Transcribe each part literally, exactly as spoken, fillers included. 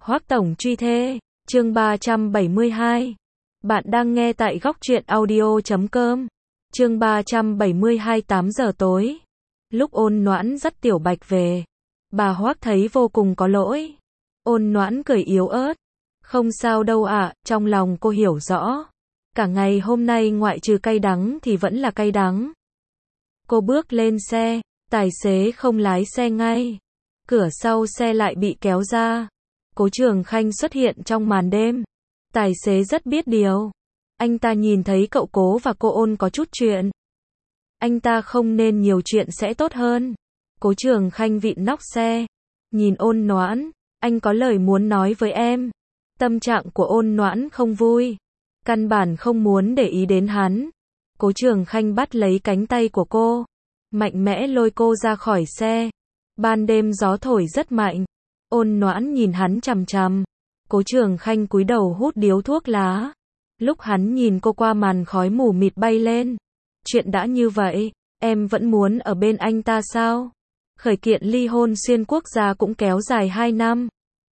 Hoắc Tổng truy thê, chương ba trăm bảy mươi hai. Bạn đang nghe tại góc truyện audio chấm com. Chương ba trăm bảy mươi hai tám giờ tối. Lúc Ôn Noãn dắt Tiểu Bạch về, bà Hoắc thấy vô cùng có lỗi. Ôn Noãn cười yếu ớt. Không sao đâu ạ, trong lòng cô hiểu rõ. Cả ngày hôm nay ngoại trừ cay đắng thì vẫn là cay đắng. Cô bước lên xe, tài xế không lái xe ngay. Cửa sau xe lại bị kéo ra. Cố Trường Khanh xuất hiện trong màn đêm. Tài xế rất biết điều. Anh ta nhìn thấy cậu Cố và cô Ôn có chút chuyện. Anh ta không nên nhiều chuyện sẽ tốt hơn. Cố Trường Khanh vịn nóc xe. Nhìn Ôn Noãn, anh có lời muốn nói với em. Tâm trạng của Ôn Noãn không vui. Căn bản không muốn để ý đến hắn. Cố Trường Khanh bắt lấy cánh tay của cô. Mạnh mẽ lôi cô ra khỏi xe. Ban đêm gió thổi rất mạnh. Ôn Noãn nhìn hắn chằm chằm. Cố Trường Khanh cúi đầu hút điếu thuốc lá. Lúc hắn nhìn cô qua màn khói mù mịt bay lên. Chuyện đã như vậy, em vẫn muốn ở bên anh ta sao? Khởi kiện ly hôn xuyên quốc gia cũng kéo dài hai năm.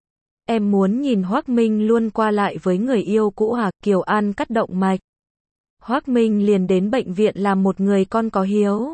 Em muốn nhìn Hoắc Minh luôn qua lại với người yêu cũ à? Kiều An cắt động mạch. Hoắc Minh liền đến bệnh viện làm một người con có hiếu.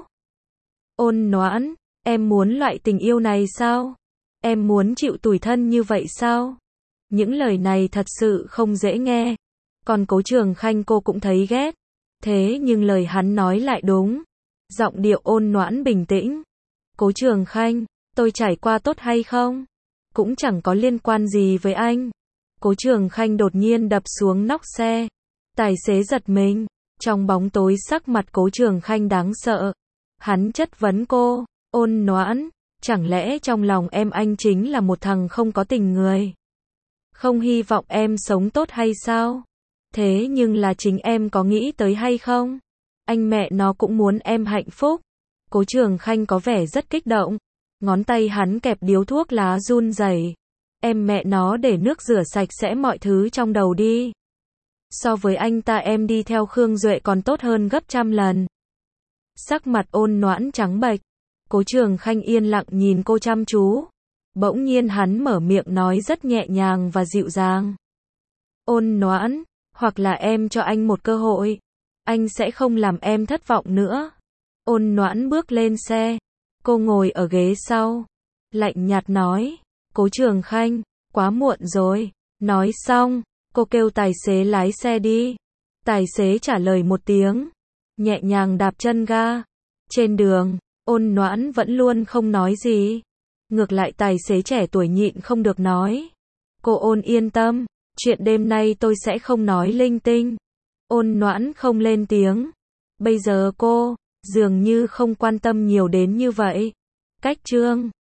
Ôn Noãn, em muốn loại tình yêu này sao? Em muốn chịu tủi thân như vậy sao? Những lời này thật sự không dễ nghe. Còn Cố Trường Khanh cô cũng thấy ghét. Thế nhưng lời hắn nói lại đúng. Giọng điệu Ôn Noãn bình tĩnh. Cố Trường Khanh, tôi trải qua tốt hay không? Cũng chẳng có liên quan gì với anh. Cố Trường Khanh đột nhiên đập xuống nóc xe. Tài xế giật mình. Trong bóng tối sắc mặt Cố Trường Khanh đáng sợ. Hắn chất vấn cô. Ôn Noãn, chẳng lẽ trong lòng em anh chính là một thằng không có tình người? Không hy vọng em sống tốt hay sao? Thế nhưng là chính em có nghĩ tới hay không? Anh mẹ nó cũng muốn em hạnh phúc. Cố Trường Khanh có vẻ rất kích động. Ngón tay hắn kẹp điếu thuốc lá run rẩy. Em mẹ nó để nước rửa sạch sẽ mọi thứ trong đầu đi. So với anh ta em đi theo Khương Duệ còn tốt hơn gấp trăm lần. Sắc mặt Ôn Noãn trắng bệch. Cố Trường Khanh yên lặng nhìn cô chăm chú. Bỗng nhiên hắn mở miệng nói rất nhẹ nhàng và dịu dàng. Ôn Noãn, hoặc là em cho anh một cơ hội. Anh sẽ không làm em thất vọng nữa. Ôn Noãn bước lên xe. Cô ngồi ở ghế sau. Lạnh nhạt nói. Cố Trường Khanh, quá muộn rồi. Nói xong, cô kêu tài xế lái xe đi. Tài xế trả lời một tiếng. Nhẹ nhàng đạp chân ga. Trên đường, Ôn Noãn vẫn luôn không nói gì. Ngược lại tài xế trẻ tuổi nhịn không được nói. Cô Ôn yên tâm, chuyện đêm nay tôi sẽ không nói linh tinh. Ôn Noãn không lên tiếng. Bây giờ cô, dường như không quan tâm nhiều đến như vậy. Cách chương